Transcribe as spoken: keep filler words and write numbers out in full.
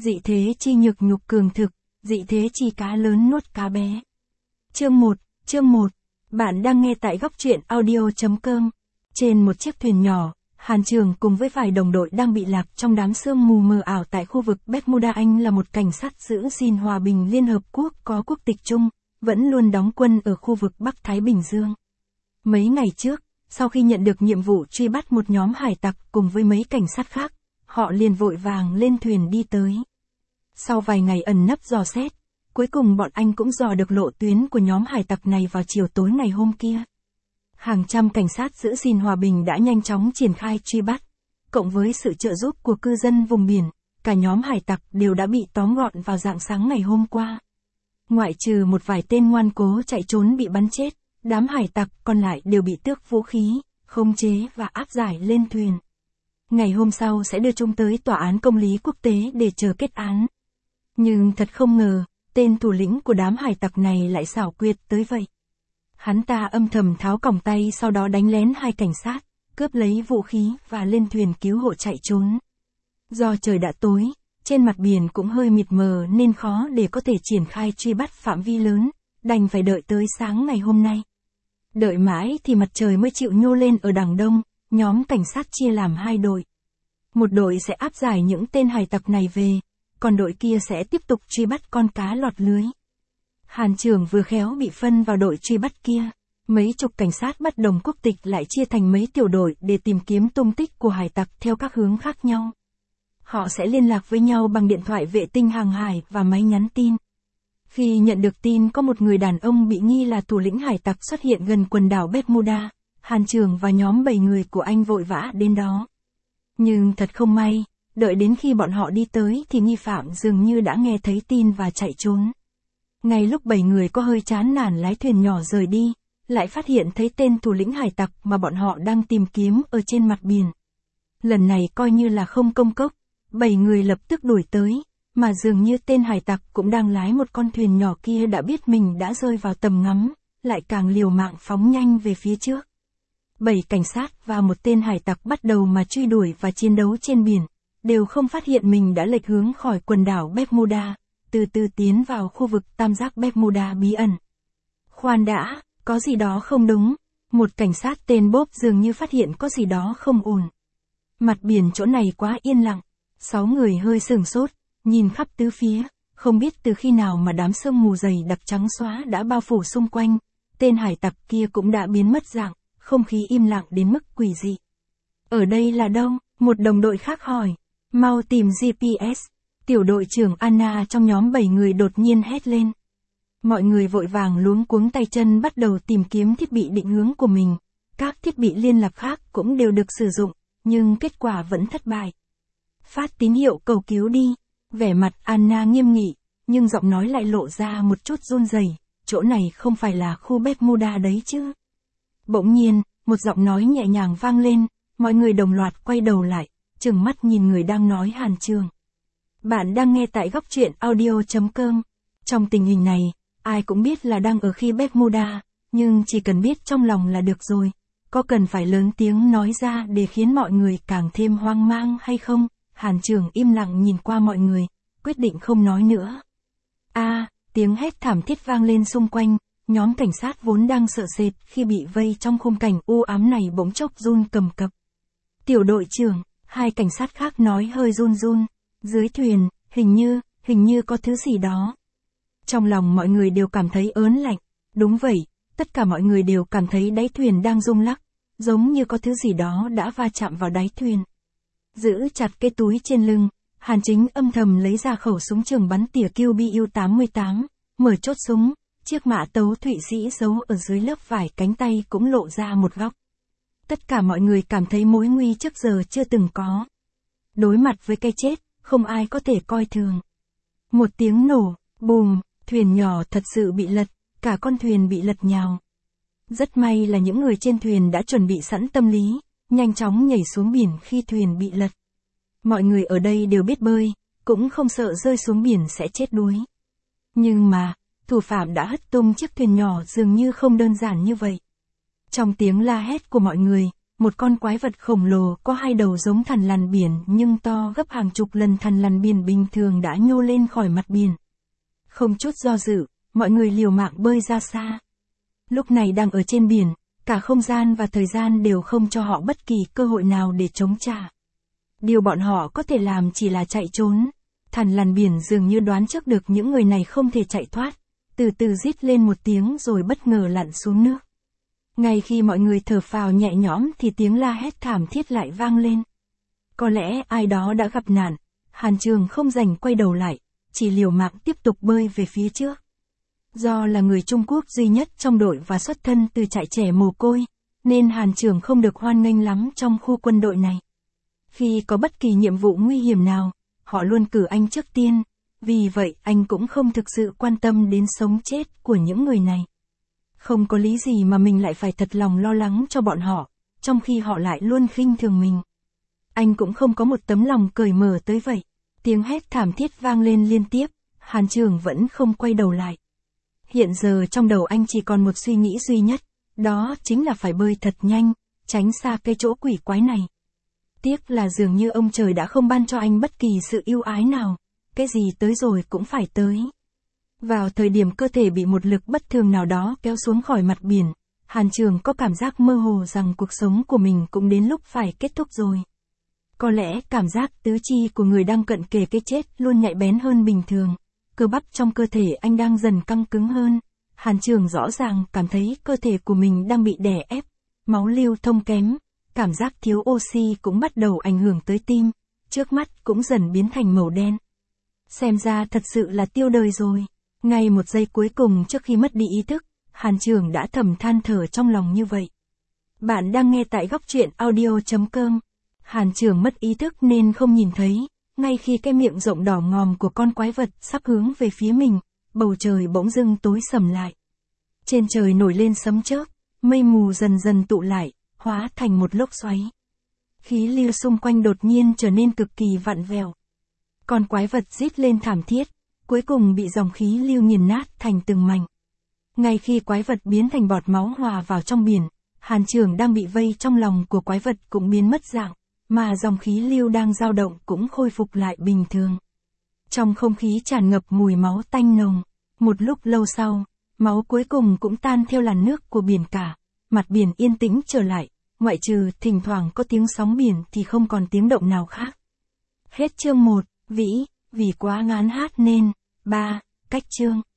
dị thế chi nhược nhục cường thực, dị thế chi cá lớn nuốt cá bé. Chương một, chương một. Bạn đang nghe tại góc truyện audio chấm com. Trên một chiếc thuyền nhỏ, Hàn Trường cùng với vài đồng đội đang bị lạc trong đám sương mù mờ ảo tại khu vực Bermuda. Anh là một cảnh sát giữ gìn hòa bình Liên Hợp Quốc có quốc tịch Trung, vẫn luôn đóng quân ở khu vực Bắc Thái Bình Dương. Mấy ngày trước, sau khi nhận được nhiệm vụ truy bắt một nhóm hải tặc cùng với mấy cảnh sát khác, họ liền vội vàng lên thuyền đi tới. Sau vài ngày ẩn nấp dò xét, cuối cùng bọn anh cũng dò được lộ tuyến của nhóm hải tặc này vào chiều tối ngày hôm kia. Hàng trăm cảnh sát giữ gìn hòa bình đã nhanh chóng triển khai truy bắt, cộng với sự trợ giúp của cư dân vùng biển, cả nhóm hải tặc đều đã bị tóm gọn vào rạng sáng ngày hôm qua. Ngoại trừ một vài tên ngoan cố chạy trốn bị bắn chết, đám hải tặc còn lại đều bị tước vũ khí, khống chế và áp giải lên thuyền. Ngày hôm sau sẽ đưa chúng tới tòa án công lý quốc tế để chờ kết án. Nhưng thật không ngờ, tên thủ lĩnh của đám hải tặc này lại xảo quyệt tới vậy. Hắn ta âm thầm tháo còng tay, sau đó đánh lén hai cảnh sát, cướp lấy vũ khí và lên thuyền cứu hộ chạy trốn. Do trời đã tối, trên mặt biển cũng hơi mịt mờ nên khó để có thể triển khai truy bắt phạm vi lớn, đành phải đợi tới sáng ngày hôm nay. Đợi mãi thì mặt trời mới chịu nhô lên ở đằng đông, nhóm cảnh sát chia làm hai đội. Một đội sẽ áp giải những tên hải tặc này về, còn đội kia sẽ tiếp tục truy bắt con cá lọt lưới. Hàn Trường vừa khéo bị phân vào đội truy bắt kia, mấy chục cảnh sát bất đồng quốc tịch lại chia thành mấy tiểu đội để tìm kiếm tung tích của hải tặc theo các hướng khác nhau. Họ sẽ liên lạc với nhau bằng điện thoại vệ tinh hàng hải và máy nhắn tin. Khi nhận được tin có một người đàn ông bị nghi là thủ lĩnh hải tặc xuất hiện gần quần đảo Bermuda, Hàn Trường và nhóm bảy người của anh vội vã đến đó. Nhưng thật không may, đợi đến khi bọn họ đi tới thì nghi phạm dường như đã nghe thấy tin và chạy trốn. Ngay lúc bảy người có hơi chán nản lái thuyền nhỏ rời đi, lại phát hiện thấy tên thủ lĩnh hải tặc mà bọn họ đang tìm kiếm ở trên mặt biển. Lần này coi như là không công cốc, bảy người lập tức đuổi tới, mà dường như tên hải tặc cũng đang lái một con thuyền nhỏ kia đã biết mình đã rơi vào tầm ngắm, lại càng liều mạng phóng nhanh về phía trước. Bảy cảnh sát và một tên hải tặc bắt đầu mà truy đuổi và chiến đấu trên biển, đều không phát hiện mình đã lệch hướng khỏi quần đảo Bermuda, từ từ tiến vào khu vực tam giác Bermuda bí ẩn. Khoan đã, có gì đó không đúng, một cảnh sát tên Bob dường như phát hiện có gì đó không ổn. Mặt biển chỗ này quá yên lặng, sáu người hơi sửng sốt, nhìn khắp tứ phía, không biết từ khi nào mà đám sương mù dày đặc trắng xóa đã bao phủ xung quanh, tên hải tặc kia cũng đã biến mất dạng, không khí im lặng đến mức quỷ dị. Ở đây là đâu? Một đồng đội khác hỏi. Mau tìm giê pê ét. Tiểu đội trưởng Anna trong nhóm bảy người đột nhiên hét lên. Mọi người vội vàng luống cuống tay chân bắt đầu tìm kiếm thiết bị định hướng của mình. Các thiết bị liên lạc khác cũng đều được sử dụng, nhưng kết quả vẫn thất bại. Phát tín hiệu cầu cứu đi. Vẻ mặt Anna nghiêm nghị, nhưng giọng nói lại lộ ra một chút run rẩy. Chỗ này không phải là khu Bermuda đấy chứ. Bỗng nhiên, một giọng nói nhẹ nhàng vang lên, mọi người đồng loạt quay đầu lại, trừng mắt nhìn người đang nói. Hàn Trường. Bạn đang nghe tại góc truyện audio chấm com. Trong tình hình này, ai cũng biết là đang ở khi Bermuda, nhưng chỉ cần biết trong lòng là được rồi. Có cần phải lớn tiếng nói ra để khiến mọi người càng thêm hoang mang hay không? Hàn Trường im lặng nhìn qua mọi người, quyết định không nói nữa. A, à, tiếng hét thảm thiết vang lên xung quanh, nhóm cảnh sát vốn đang sợ sệt khi bị vây trong khung cảnh u ám này bỗng chốc run cầm cập. Tiểu đội trưởng, hai cảnh sát khác nói hơi run run, dưới thuyền, hình như, hình như có thứ gì đó. Trong lòng mọi người đều cảm thấy ớn lạnh, đúng vậy, tất cả mọi người đều cảm thấy đáy thuyền đang rung lắc, giống như có thứ gì đó đã va chạm vào đáy thuyền. Giữ chặt cái túi trên lưng, Hàn Chính âm thầm lấy ra khẩu súng trường bắn tỉa Q B U tám mươi tám, mở chốt súng, chiếc mã tấu Thụy Sĩ giấu ở dưới lớp vải cánh tay cũng lộ ra một góc. Tất cả mọi người cảm thấy mối nguy trước giờ chưa từng có. Đối mặt với cái chết, không ai có thể coi thường. Một tiếng nổ, bùm, thuyền nhỏ thật sự bị lật, cả con thuyền bị lật nhào. Rất may là những người trên thuyền đã chuẩn bị sẵn tâm lý, nhanh chóng nhảy xuống biển khi thuyền bị lật. Mọi người ở đây đều biết bơi, cũng không sợ rơi xuống biển sẽ chết đuối. Nhưng mà, thủ phạm đã hất tung chiếc thuyền nhỏ dường như không đơn giản như vậy. Trong tiếng la hét của mọi người, một con quái vật khổng lồ có hai đầu giống thằn lằn biển nhưng to gấp hàng chục lần thằn lằn biển bình thường đã nhô lên khỏi mặt biển. Không chút do dự, mọi người liều mạng bơi ra xa. Lúc này đang ở trên biển, cả không gian và thời gian đều không cho họ bất kỳ cơ hội nào để chống trả. Điều bọn họ có thể làm chỉ là chạy trốn. Thằn lằn biển dường như đoán trước được những người này không thể chạy thoát, từ từ rít lên một tiếng rồi bất ngờ lặn xuống nước. Ngay khi mọi người thở phào nhẹ nhõm thì tiếng la hét thảm thiết lại vang lên. Có lẽ ai đó đã gặp nạn, Hàn Trường không rảnh quay đầu lại, chỉ liều mạng tiếp tục bơi về phía trước. Do là người Trung Quốc duy nhất trong đội và xuất thân từ trại trẻ mồ côi, nên Hàn Trường không được hoan nghênh lắm trong khu quân đội này. Khi có bất kỳ nhiệm vụ nguy hiểm nào, họ luôn cử anh trước tiên, vì vậy anh cũng không thực sự quan tâm đến sống chết của những người này. Không có lý gì mà mình lại phải thật lòng lo lắng cho bọn họ, trong khi họ lại luôn khinh thường mình. Anh cũng không có một tấm lòng cởi mở tới vậy. Tiếng hét thảm thiết vang lên liên tiếp, Hàn Trường vẫn không quay đầu lại. Hiện giờ trong đầu anh chỉ còn một suy nghĩ duy nhất, đó chính là phải bơi thật nhanh, tránh xa cái chỗ quỷ quái này. Tiếc là dường như ông trời đã không ban cho anh bất kỳ sự ưu ái nào, cái gì tới rồi cũng phải tới. Vào thời điểm cơ thể bị một lực bất thường nào đó kéo xuống khỏi mặt biển, Hàn Trường có cảm giác mơ hồ rằng cuộc sống của mình cũng đến lúc phải kết thúc rồi. Có lẽ cảm giác tứ chi của người đang cận kề cái chết luôn nhạy bén hơn bình thường, cơ bắp trong cơ thể anh đang dần căng cứng hơn. Hàn Trường rõ ràng cảm thấy cơ thể của mình đang bị đè ép, máu lưu thông kém, cảm giác thiếu oxy cũng bắt đầu ảnh hưởng tới tim, trước mắt cũng dần biến thành màu đen. Xem ra thật sự là tiêu đời rồi. Ngay một giây cuối cùng trước khi mất đi ý thức, Hàn Trường đã thầm than thở trong lòng như vậy. Bạn đang nghe tại góc truyện audio chấm com. Hàn Trường mất ý thức nên không nhìn thấy, ngay khi cái miệng rộng đỏ ngòm của con quái vật sắp hướng về phía mình, bầu trời bỗng dưng tối sầm lại. Trên trời nổi lên sấm chớp, mây mù dần dần tụ lại, hóa thành một lốc xoáy. Khí lưu xung quanh đột nhiên trở nên cực kỳ vặn vẹo. Con quái vật rít lên thảm thiết, cuối cùng bị dòng khí lưu nghiền nát thành từng mảnh. Ngay khi quái vật biến thành bọt máu hòa vào trong biển, Hàn Trường đang bị vây trong lòng của quái vật cũng biến mất dạng, mà dòng khí lưu đang dao động cũng khôi phục lại bình thường. Trong không khí tràn ngập mùi máu tanh nồng, một lúc lâu sau, máu cuối cùng cũng tan theo làn nước của biển cả, mặt biển yên tĩnh trở lại, ngoại trừ thỉnh thoảng có tiếng sóng biển thì không còn tiếng động nào khác. Hết chương một, Vĩ, vì quá ngán hát nên, ba, cách chương.